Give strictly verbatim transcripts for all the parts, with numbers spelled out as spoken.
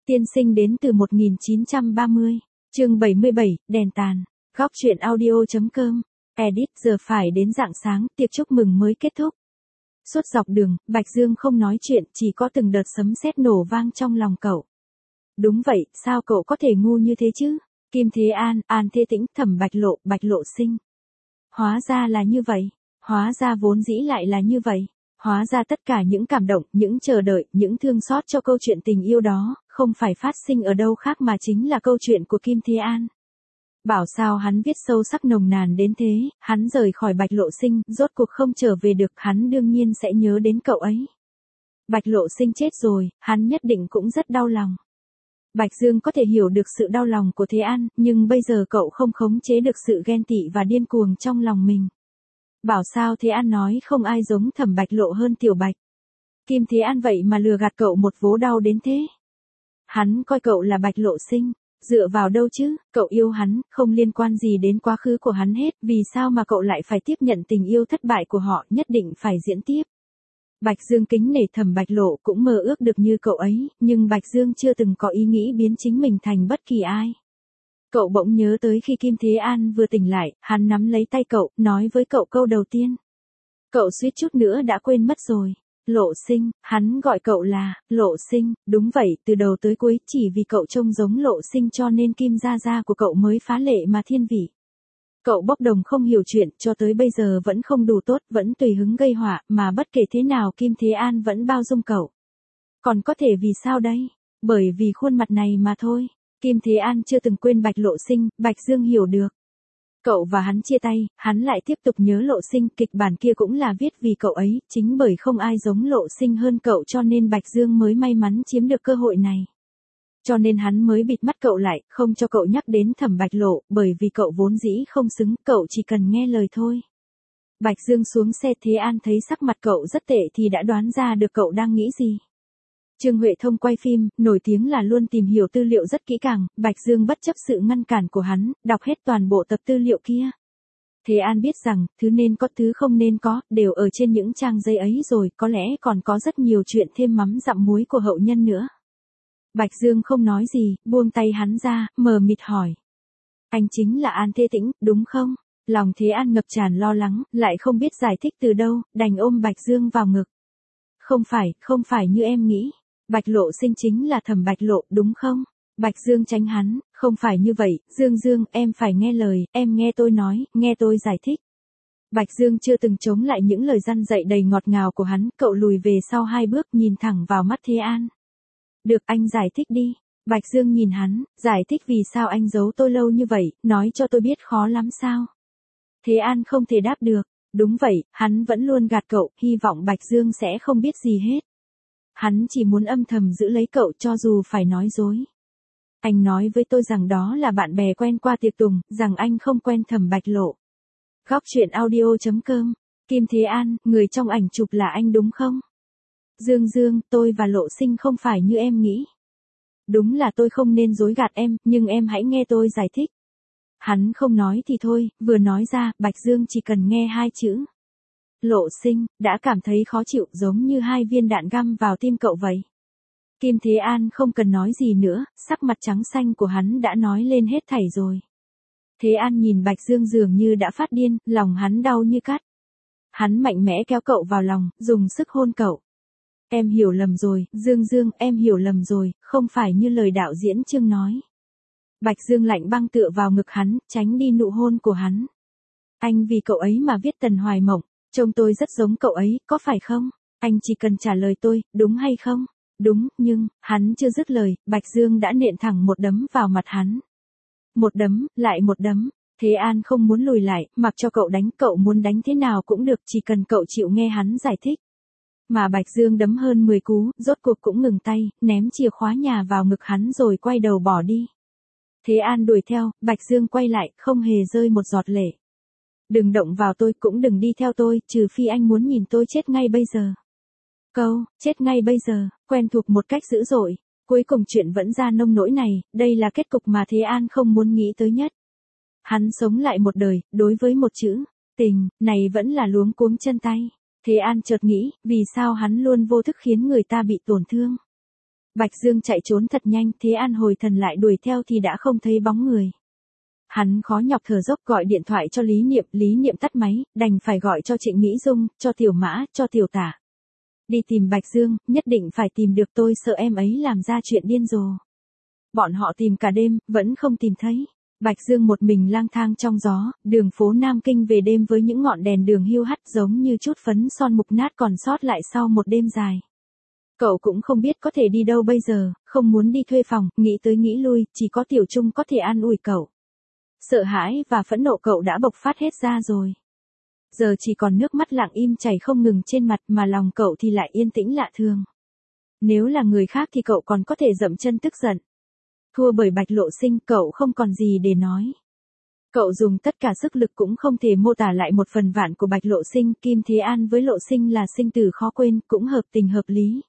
Tiên sinh đến từ một nghìn chín trăm ba mươi. Chương bảy mươi bảy, đèn tàn. Góc truyện audio.com. Edit. Giờ phải đến rạng sáng, tiệc chúc mừng mới kết thúc. Suốt dọc đường, Bạch Dương không nói chuyện, chỉ có từng đợt sấm sét nổ vang trong lòng cậu. Đúng vậy, sao cậu có thể ngu như thế chứ? Kim Thế An, An Thế Tĩnh, Thẩm Bạch Lộ, Bạch Lộ Sinh. Hóa ra là như vậy. Hóa ra vốn dĩ lại là như vậy. Hóa ra tất cả những cảm động, những chờ đợi, những thương xót cho câu chuyện tình yêu đó, không phải phát sinh ở đâu khác mà chính là câu chuyện của Kim Thế An. Bảo sao hắn viết sâu sắc nồng nàn đến thế, hắn rời khỏi Bạch Lộ Sinh, rốt cuộc không trở về được, hắn đương nhiên sẽ nhớ đến cậu ấy. Bạch Lộ Sinh chết rồi, hắn nhất định cũng rất đau lòng. Bạch Dương có thể hiểu được sự đau lòng của Thế An, nhưng bây giờ cậu không khống chế được sự ghen tị và điên cuồng trong lòng mình. Bảo sao Thế An nói không ai giống Thẩm Bạch Lộ hơn Tiểu Bạch. Kim Thế An vậy mà lừa gạt cậu một vố đau đến thế. Hắn coi cậu là Bạch Lộ Sinh, dựa vào đâu chứ, cậu yêu hắn, không liên quan gì đến quá khứ của hắn hết, vì sao mà cậu lại phải tiếp nhận tình yêu thất bại của họ, nhất định phải diễn tiếp. Bạch Dương kính nể Thẩm Bạch Lộ cũng mơ ước được như cậu ấy, nhưng Bạch Dương chưa từng có ý nghĩ biến chính mình thành bất kỳ ai. Cậu bỗng nhớ tới khi Kim Thế An vừa tỉnh lại, hắn nắm lấy tay cậu, nói với cậu câu đầu tiên. Cậu suýt chút nữa đã quên mất rồi. Lộ Sinh, hắn gọi cậu là, Lộ Sinh, đúng vậy, từ đầu tới cuối, chỉ vì cậu trông giống Lộ Sinh cho nên Kim Gia Gia của cậu mới phá lệ mà thiên vị. Cậu bốc đồng không hiểu chuyện, cho tới bây giờ vẫn không đủ tốt, vẫn tùy hứng gây họa, mà bất kể thế nào Kim Thế An vẫn bao dung cậu. Còn có thể vì sao đây? Bởi vì khuôn mặt này mà thôi. Kim Thế An chưa từng quên Bạch Lộ Sinh, Bạch Dương hiểu được. Cậu và hắn chia tay, hắn lại tiếp tục nhớ Lộ Sinh, kịch bản kia cũng là viết vì cậu ấy, chính bởi không ai giống Lộ Sinh hơn cậu cho nên Bạch Dương mới may mắn chiếm được cơ hội này. Cho nên hắn mới bịt mắt cậu lại, không cho cậu nhắc đến Thẩm Bạch Lộ, bởi vì cậu vốn dĩ không xứng, cậu chỉ cần nghe lời thôi. Bạch Dương xuống xe, Thế An thấy sắc mặt cậu rất tệ thì đã đoán ra được cậu đang nghĩ gì. Trương Huệ Thông quay phim, nổi tiếng là luôn tìm hiểu tư liệu rất kỹ càng, Bạch Dương bất chấp sự ngăn cản của hắn, đọc hết toàn bộ tập tư liệu kia. Thế An biết rằng, thứ nên có thứ không nên có, đều ở trên những trang giấy ấy rồi, có lẽ còn có rất nhiều chuyện thêm mắm dặm muối của hậu nhân nữa. Bạch Dương không nói gì, buông tay hắn ra, mờ mịt hỏi. Anh chính là An Thế Tĩnh, đúng không? Lòng Thế An ngập tràn lo lắng, lại không biết giải thích từ đâu, đành ôm Bạch Dương vào ngực. Không phải, không phải như em nghĩ. Bạch Lộ Sinh chính là Thẩm Bạch Lộ, đúng không? Bạch Dương tránh hắn, không phải như vậy, Dương Dương, em phải nghe lời, em nghe tôi nói, nghe tôi giải thích. Bạch Dương chưa từng chống lại những lời răn dạy đầy ngọt ngào của hắn, cậu lùi về sau hai bước nhìn thẳng vào mắt Thế An. Được, anh giải thích đi. Bạch Dương nhìn hắn, giải thích vì sao anh giấu tôi lâu như vậy, nói cho tôi biết khó lắm sao? Thế An không thể đáp được. Đúng vậy, hắn vẫn luôn gạt cậu, hy vọng Bạch Dương sẽ không biết gì hết. Hắn chỉ muốn âm thầm giữ lấy cậu cho dù phải nói dối. Anh nói với tôi rằng đó là bạn bè quen qua tiệc tùng, rằng anh không quen Thẩm Bạch Lộ. Góc truyện audio.com. Kim Thế An, người trong ảnh chụp là anh đúng không? Dương Dương, tôi và Lộ Sinh không phải như em nghĩ. Đúng là tôi không nên dối gạt em, nhưng em hãy nghe tôi giải thích. Hắn không nói thì thôi, vừa nói ra, Bạch Dương chỉ cần nghe hai chữ. Lộ Sinh, đã cảm thấy khó chịu giống như hai viên đạn găm vào tim cậu vậy. Kim Thế An không cần nói gì nữa, sắc mặt trắng xanh của hắn đã nói lên hết thảy rồi. Thế An nhìn Bạch Dương dường như đã phát điên, lòng hắn đau như cắt. Hắn mạnh mẽ kéo cậu vào lòng, dùng sức hôn cậu. Em hiểu lầm rồi, Dương Dương, em hiểu lầm rồi, không phải như lời đạo diễn Trương nói. Bạch Dương lạnh băng tựa vào ngực hắn, tránh đi nụ hôn của hắn. Anh vì cậu ấy mà viết Tần Hoài Mộng, trông tôi rất giống cậu ấy, có phải không? Anh chỉ cần trả lời tôi, đúng hay không? Đúng, nhưng, hắn chưa dứt lời, Bạch Dương đã nện thẳng một đấm vào mặt hắn. Một đấm, lại một đấm. Thế An không muốn lùi lại, mặc cho cậu đánh, cậu muốn đánh thế nào cũng được, chỉ cần cậu chịu nghe hắn giải thích. Mà Bạch Dương đấm hơn mười cú, rốt cuộc cũng ngừng tay, ném chìa khóa nhà vào ngực hắn rồi quay đầu bỏ đi. Thế An đuổi theo, Bạch Dương quay lại, không hề rơi một giọt lệ. Đừng động vào tôi, cũng đừng đi theo tôi, trừ phi anh muốn nhìn tôi chết ngay bây giờ. Câu, chết ngay bây giờ, quen thuộc một cách dữ dội. Cuối cùng chuyện vẫn ra nông nỗi này, đây là kết cục mà Thế An không muốn nghĩ tới nhất. Hắn sống lại một đời, đối với một chữ, tình, này vẫn là luống cuống chân tay. Thế An chợt nghĩ, vì sao hắn luôn vô thức khiến người ta bị tổn thương. Bạch Dương chạy trốn thật nhanh, Thế An hồi thần lại đuổi theo thì đã không thấy bóng người. Hắn khó nhọc thở dốc gọi điện thoại cho Lý Niệm, Lý Niệm tắt máy, đành phải gọi cho Trịnh Mỹ Dung, cho Tiểu Mã, cho Tiểu Tả. Đi tìm Bạch Dương, nhất định phải tìm được, tôi sợ em ấy làm ra chuyện điên rồ. Bọn họ tìm cả đêm, vẫn không tìm thấy. Bạch Dương một mình lang thang trong gió, đường phố Nam Kinh về đêm với những ngọn đèn đường hiu hắt giống như chút phấn son mục nát còn sót lại sau một đêm dài. Cậu cũng không biết có thể đi đâu bây giờ, không muốn đi thuê phòng, nghĩ tới nghĩ lui, chỉ có Tiểu Trung có thể an ủi cậu. Sợ hãi và phẫn nộ cậu đã bộc phát hết ra rồi. Giờ chỉ còn nước mắt lặng im chảy không ngừng trên mặt mà lòng cậu thì lại yên tĩnh lạ thường. Nếu là người khác thì cậu còn có thể dậm chân tức giận. Thua bởi Bạch Lộ Sinh cậu không còn gì để nói. Cậu dùng tất cả sức lực cũng không thể mô tả lại một phần vạn của Bạch Lộ Sinh, Kim Thế An với Lộ Sinh là sinh tử khó quên, cũng hợp tình hợp lý.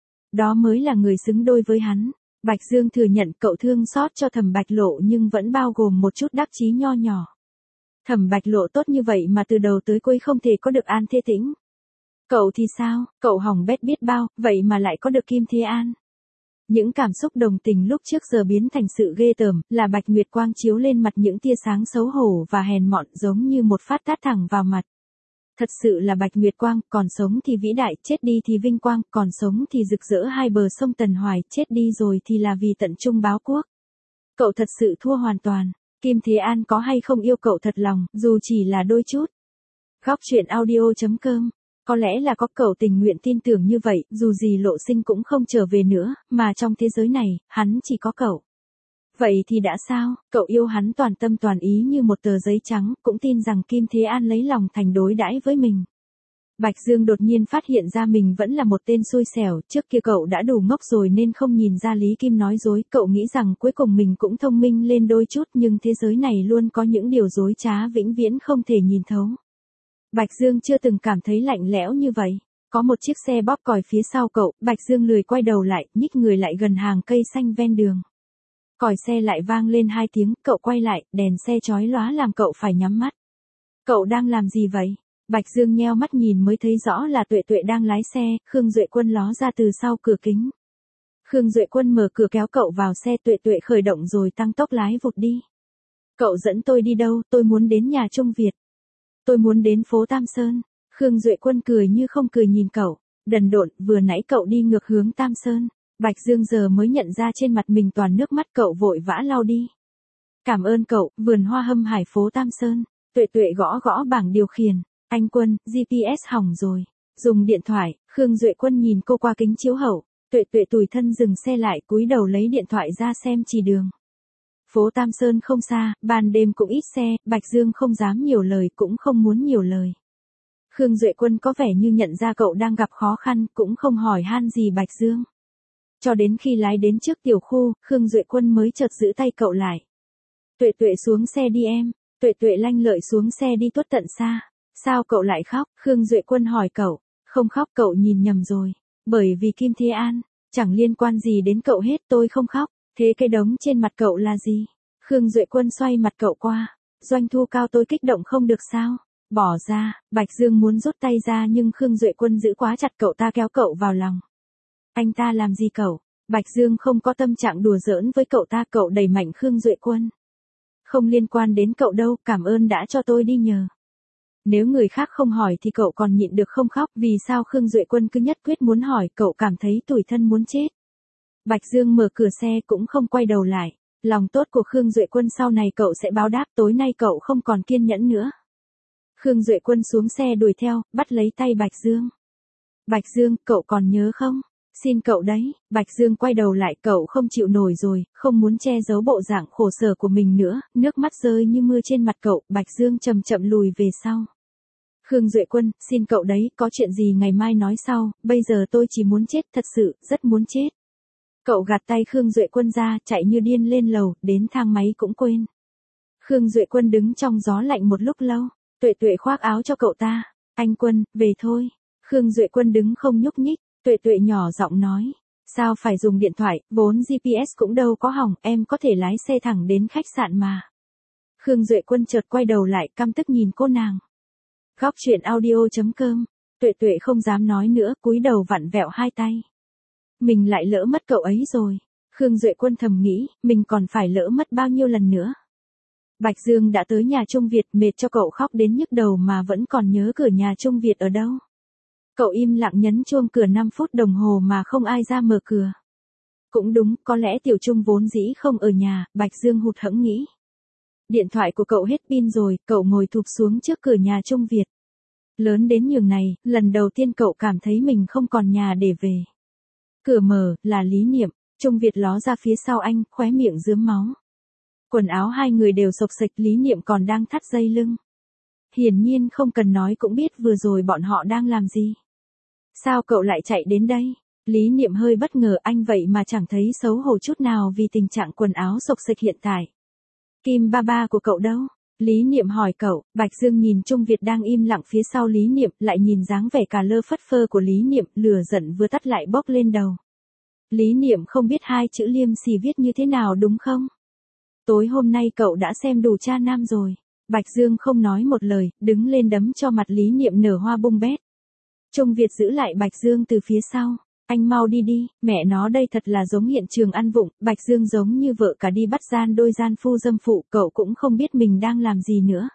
Đó mới là người xứng đôi với hắn. Bạch Dương thừa nhận cậu thương xót cho Thẩm Bạch Lộ nhưng vẫn bao gồm một chút đắc chí nho nhỏ. Thẩm Bạch Lộ tốt như vậy mà từ đầu tới cuối không thể có được An Thế Tĩnh. Cậu thì sao, cậu hỏng bét biết bao, vậy mà lại có được Kim Thế An. Những cảm xúc đồng tình lúc trước giờ biến thành sự ghê tởm, là Bạch Nguyệt Quang chiếu lên mặt những tia sáng xấu hổ và hèn mọn giống như một phát tát thẳng vào mặt. Thật sự là Bạch Nguyệt Quang, còn sống thì vĩ đại, chết đi thì vinh quang, còn sống thì rực rỡ hai bờ sông Tần Hoài, chết đi rồi thì là vì tận trung báo quốc. Cậu thật sự thua hoàn toàn. Kim Thế An có hay không yêu cậu thật lòng, dù chỉ là đôi chút. Góc truyện audio chấm com. Có lẽ là có, cậu tình nguyện tin tưởng như vậy, dù gì Lộ Sinh cũng không trở về nữa, mà trong thế giới này, hắn chỉ có cậu. Vậy thì đã sao, cậu yêu hắn toàn tâm toàn ý như một tờ giấy trắng, cũng tin rằng Kim Thế An lấy lòng thành đối đãi với mình. Bạch Dương đột nhiên phát hiện ra mình vẫn là một tên xui xẻo, trước kia cậu đã đủ ngốc rồi nên không nhìn ra Lý Kim nói dối, cậu nghĩ rằng cuối cùng mình cũng thông minh lên đôi chút nhưng thế giới này luôn có những điều dối trá vĩnh viễn không thể nhìn thấu. Bạch Dương chưa từng cảm thấy lạnh lẽo như vậy. Có một chiếc xe bóp còi phía sau cậu, Bạch Dương lười quay đầu lại, nhích người lại gần hàng cây xanh ven đường. Còi xe lại vang lên hai tiếng, cậu quay lại, đèn xe chói lóa làm cậu phải nhắm mắt. Cậu đang làm gì vậy? Bạch Dương nheo mắt nhìn mới thấy rõ là Tuệ Tuệ đang lái xe, Khương Duệ Quân ló ra từ sau cửa kính. Khương Duệ Quân mở cửa kéo cậu vào xe, Tuệ Tuệ khởi động rồi tăng tốc lái vụt đi. Cậu dẫn tôi đi đâu? Tôi muốn đến nhà Trung Việt. Tôi muốn đến phố Tam Sơn. Khương Duệ Quân cười như không cười nhìn cậu. Đần độn, vừa nãy cậu đi ngược hướng Tam Sơn. Bạch Dương giờ mới nhận ra trên mặt mình toàn nước mắt, cậu vội vã lau đi. Cảm ơn cậu, vườn hoa Hâm Hải phố Tam Sơn. Tuệ Tuệ gõ gõ bảng điều khiển. Anh Quân, giê pê ét hỏng rồi. Dùng điện thoại, Khương Duệ Quân nhìn cô qua kính chiếu hậu. Tuệ Tuệ tủi thân dừng xe lại, cúi đầu lấy điện thoại ra xem chỉ đường. Phố Tam Sơn không xa, ban đêm cũng ít xe, Bạch Dương không dám nhiều lời cũng không muốn nhiều lời. Khương Duệ Quân có vẻ như nhận ra cậu đang gặp khó khăn, cũng không hỏi han gì Bạch Dương. Cho đến khi lái đến trước tiểu khu, Khương Duệ Quân mới chợt giữ tay cậu lại. Tuệ Tuệ xuống xe đi em. Tuệ Tuệ lanh lợi xuống xe đi tuốt tận xa. Sao cậu lại khóc? Khương Duệ Quân hỏi cậu. Không khóc, cậu nhìn nhầm rồi. Bởi vì Kim Thế An, chẳng liên quan gì đến cậu hết, tôi không khóc. Thế cái đống trên mặt cậu là gì? Khương Duệ Quân xoay mặt cậu qua. Doanh thu cao tôi kích động không được sao? Bỏ ra. Bạch Dương muốn rút tay ra nhưng Khương Duệ Quân giữ quá chặt cậu ta, kéo cậu vào lòng. Anh ta làm gì cậu? Bạch Dương không có tâm trạng đùa giỡn với cậu ta, cậu đẩy mạnh Khương Duệ Quân. Không liên quan đến cậu đâu, cảm ơn đã cho tôi đi nhờ. Nếu người khác không hỏi thì cậu còn nhịn được không khóc, vì sao Khương Duệ Quân cứ nhất quyết muốn hỏi, cậu cảm thấy tủi thân muốn chết. Bạch Dương mở cửa xe cũng không quay đầu lại. Lòng tốt của Khương Duệ Quân sau này cậu sẽ báo đáp, tối nay cậu không còn kiên nhẫn nữa. Khương Duệ Quân xuống xe đuổi theo, bắt lấy tay Bạch Dương. Bạch Dương, cậu còn nhớ không? Xin cậu đấy. Bạch Dương quay đầu lại, cậu không chịu nổi rồi, không muốn che giấu bộ dạng khổ sở của mình nữa, nước mắt rơi như mưa trên mặt cậu, Bạch Dương chậm chậm lùi về sau. Khương Duệ Quân, xin cậu đấy, có chuyện gì ngày mai nói sau, bây giờ tôi chỉ muốn chết, thật sự, rất muốn chết. Cậu gạt tay Khương Duệ Quân ra, chạy như điên lên lầu, đến thang máy cũng quên. Khương Duệ Quân đứng trong gió lạnh một lúc lâu, Tuệ Tuệ khoác áo cho cậu ta. Anh Quân, về thôi. Khương Duệ Quân đứng không nhúc nhích, Tuệ Tuệ nhỏ giọng nói. Sao phải dùng điện thoại, vốn giê pê ét cũng đâu có hỏng, em có thể lái xe thẳng đến khách sạn mà. Khương Duệ Quân chợt quay đầu lại, căm tức nhìn cô nàng. Góc truyện audio chấm com. Tuệ Tuệ không dám nói nữa, cúi đầu vặn vẹo hai tay. mình lại lỡ mất cậu ấy rồi. Khương Duệ Quân thầm nghĩ, mình còn phải lỡ mất bao nhiêu lần nữa. Bạch Dương đã tới nhà Trung Việt, mệt cho cậu khóc đến nhức đầu mà vẫn còn nhớ cửa nhà Trung Việt ở đâu. Cậu im lặng nhấn chuông cửa năm phút đồng hồ mà không ai ra mở cửa. Cũng đúng, có lẽ Tiểu Trung vốn dĩ không ở nhà, Bạch Dương hụt hẫng nghĩ. Điện thoại của cậu hết pin rồi, cậu ngồi thụp xuống trước cửa nhà Trung Việt. Lớn đến nhường này, lần đầu tiên cậu cảm thấy mình không còn nhà để về. Cửa mở, là Lý Niệm, Trung Việt ló ra phía sau anh, khóe miệng rướm máu. Quần áo hai người đều xộc xệch, Lý Niệm còn đang thắt dây lưng. Hiển nhiên không cần nói cũng biết vừa rồi bọn họ đang làm gì. Sao cậu lại chạy đến đây? Lý Niệm hơi bất ngờ, anh vậy mà chẳng thấy xấu hổ chút nào vì tình trạng quần áo xộc xệch hiện tại. Kim ba ba của cậu đâu? Lý Niệm hỏi cậu. Bạch Dương nhìn Trung Việt đang im lặng phía sau Lý Niệm, lại nhìn dáng vẻ cà lơ phất phơ của Lý Niệm, lửa giận vừa tắt lại bốc lên đầu. Lý Niệm không biết hai chữ liêm sỉ viết như thế nào đúng không? Tối hôm nay cậu đã xem đủ Cha Nam rồi. Bạch Dương không nói một lời, đứng lên đấm cho mặt Lý Niệm nở hoa bung bét. Trung Việt giữ lại Bạch Dương từ phía sau. Anh mau đi đi, mẹ nó đây thật là giống hiện trường ăn vụng, Bạch Dương giống như vợ cả đi bắt gian đôi gian phu dâm phụ, cậu cũng không biết mình đang làm gì nữa.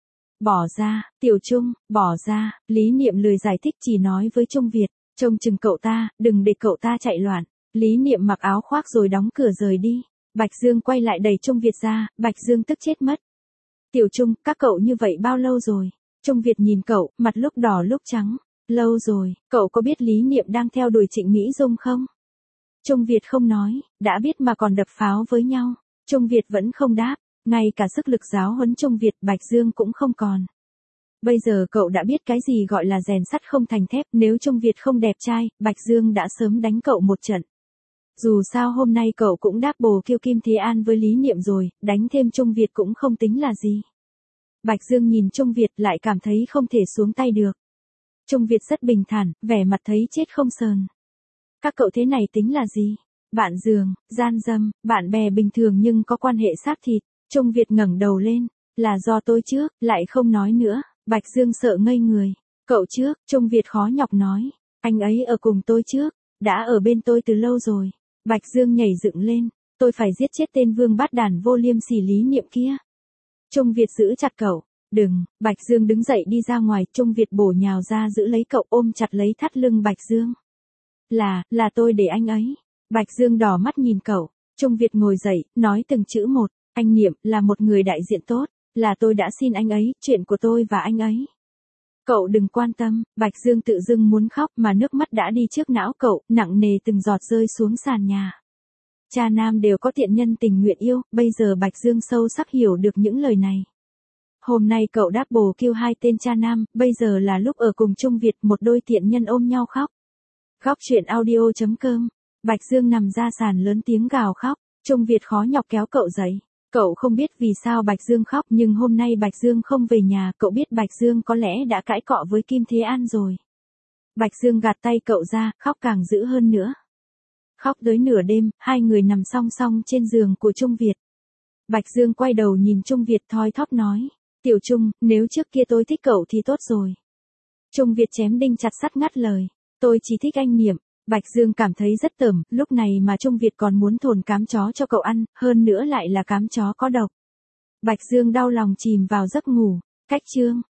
Bỏ ra, Tiểu Trung, bỏ ra, Lý Niệm lười giải thích chỉ nói với Trung Việt, trông chừng cậu ta, đừng để cậu ta chạy loạn. Lý Niệm mặc áo khoác rồi đóng cửa rời đi. Bạch Dương quay lại đẩy Trung Việt ra, Bạch Dương tức chết mất. Tiểu Trung, các cậu như vậy bao lâu rồi? Trung Việt nhìn cậu, mặt lúc đỏ lúc trắng. Lâu rồi, cậu có biết Lý Niệm đang theo đuổi Trịnh Mỹ Dung không? Trung Việt không nói, đã biết mà còn đập pháo với nhau. Trung Việt vẫn không đáp, ngay cả sức lực giáo huấn Trung Việt Bạch Dương cũng không còn. Bây giờ cậu đã biết cái gì gọi là rèn sắt không thành thép, nếu Trung Việt không đẹp trai, Bạch Dương đã sớm đánh cậu một trận. Dù sao hôm nay cậu cũng đáp bồ kêu Kim Thế An với Lý Niệm rồi, đánh thêm Trung Việt cũng không tính là gì. Bạch Dương nhìn Trung Việt lại cảm thấy không thể xuống tay được. Trung Việt rất bình thản, vẻ mặt thấy chết không sờn. Các cậu thế này tính là gì? Bạn giường, gian dâm, bạn bè bình thường nhưng có quan hệ xác thịt. Trung Việt ngẩng đầu lên, là do tôi trước, lại không nói nữa. Bạch Dương sợ ngây người. Cậu trước, Trung Việt khó nhọc nói. Anh ấy ở cùng tôi trước, đã ở bên tôi từ lâu rồi. Bạch Dương nhảy dựng lên, tôi phải giết chết tên vương bát đàn vô liêm sỉ Lý Niệm kia. Trung Việt giữ chặt cậu. Đừng, Bạch Dương đứng dậy đi ra ngoài, Trung Việt bổ nhào ra giữ lấy cậu ôm chặt lấy thắt lưng Bạch Dương. Là, là tôi để anh ấy. Bạch Dương đỏ mắt nhìn cậu, Trung Việt ngồi dậy, nói từng chữ một, anh Niệm là một người đại diện tốt, là tôi đã xin anh ấy, chuyện của tôi và anh ấy. Cậu đừng quan tâm, Bạch Dương tự dưng muốn khóc mà nước mắt đã đi trước não cậu, nặng nề từng giọt rơi xuống sàn nhà. Cha nam đều có tiện nhân tình nguyện yêu, bây giờ Bạch Dương sâu sắc hiểu được những lời này. Hôm nay cậu đáp bồ kêu hai tên cha nam, bây giờ là lúc ở cùng Trung Việt, một đôi tiện nhân ôm nhau khóc. Góc truyện audio chấm com. Bạch Dương nằm ra sàn lớn tiếng gào khóc, Trung Việt khó nhọc kéo cậu dậy. Cậu không biết vì sao Bạch Dương khóc nhưng hôm nay Bạch Dương không về nhà, cậu biết Bạch Dương có lẽ đã cãi cọ với Kim Thế An rồi. Bạch Dương gạt tay cậu ra, khóc càng dữ hơn nữa. Khóc tới nửa đêm, hai người nằm song song trên giường của Trung Việt. Bạch Dương quay đầu nhìn Trung Việt thoi thóp nói. Tiểu Trung, nếu trước kia tôi thích cậu thì tốt rồi. Trung Việt chém đinh chặt sắt ngắt lời. Tôi chỉ thích anh Niệm. Bạch Dương cảm thấy rất tởm, lúc này mà Trung Việt còn muốn thồn cám chó cho cậu ăn, hơn nữa lại là cám chó có độc. Bạch Dương đau lòng chìm vào giấc ngủ. Cách chương.